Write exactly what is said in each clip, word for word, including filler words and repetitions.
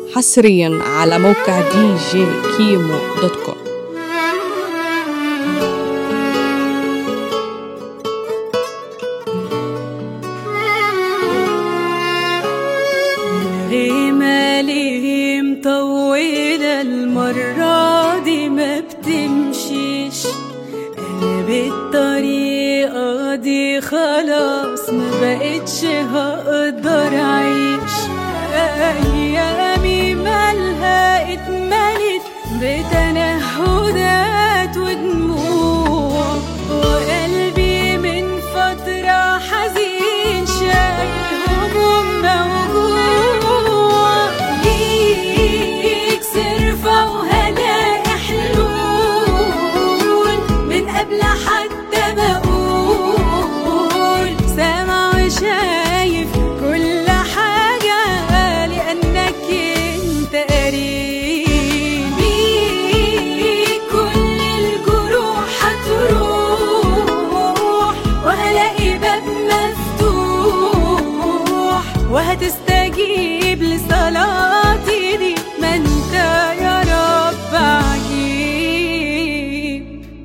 حصريا على موقع دي جي كيمو دوت كوم. مالي مطولة المرة دي ما بتمشيش، أنا بالطريقة دي خلاص ما بقتش هقدر أعيش. أيامي مالها اتملت بتنهدات ودموع، وقلبي من فترة حزين شايل هموم موجوع. ليك صرفة وهلاقي حلول من قبل حتى ما أقول، سامع وشايف كل حاجة لأنك انت قريب. بيك كل الجروح هتروح وهلاقي باب مفتوح، وهتستجيب لصلاتي دي، ما انت يا رب عجيب.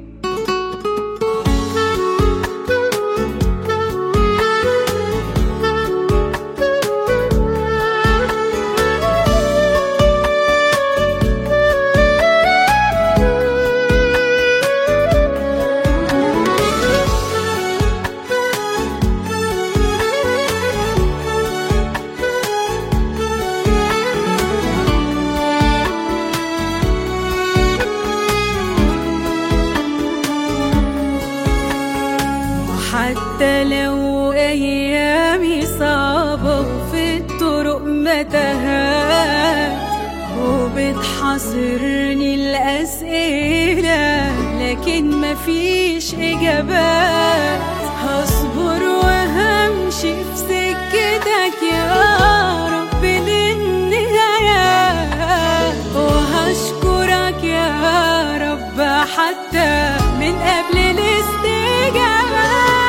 حتى لو أيامي صعبة وفي الطرق متاهات وبتحاصرني الأسئلة لكن مفيش إجابات، هصبر وهمشي في سكتك يا رب للنهاية، وهشكرك يا رب حتى من قبل الاستجابة.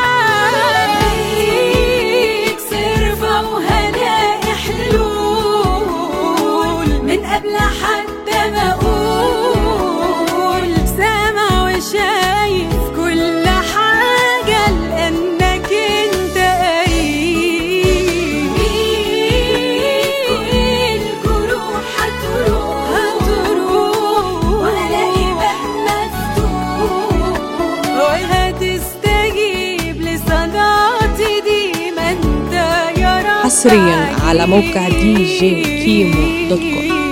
حتى ما أقول، سامع وشايف كل حاجة لأنك أنت قريب. الجروح هتروح وهلاقي باب مفتوح، وهتستجيب لصلاتي دي، ما أنت يا رب. حصريا على موقع دي جي كيمو دوت كوم.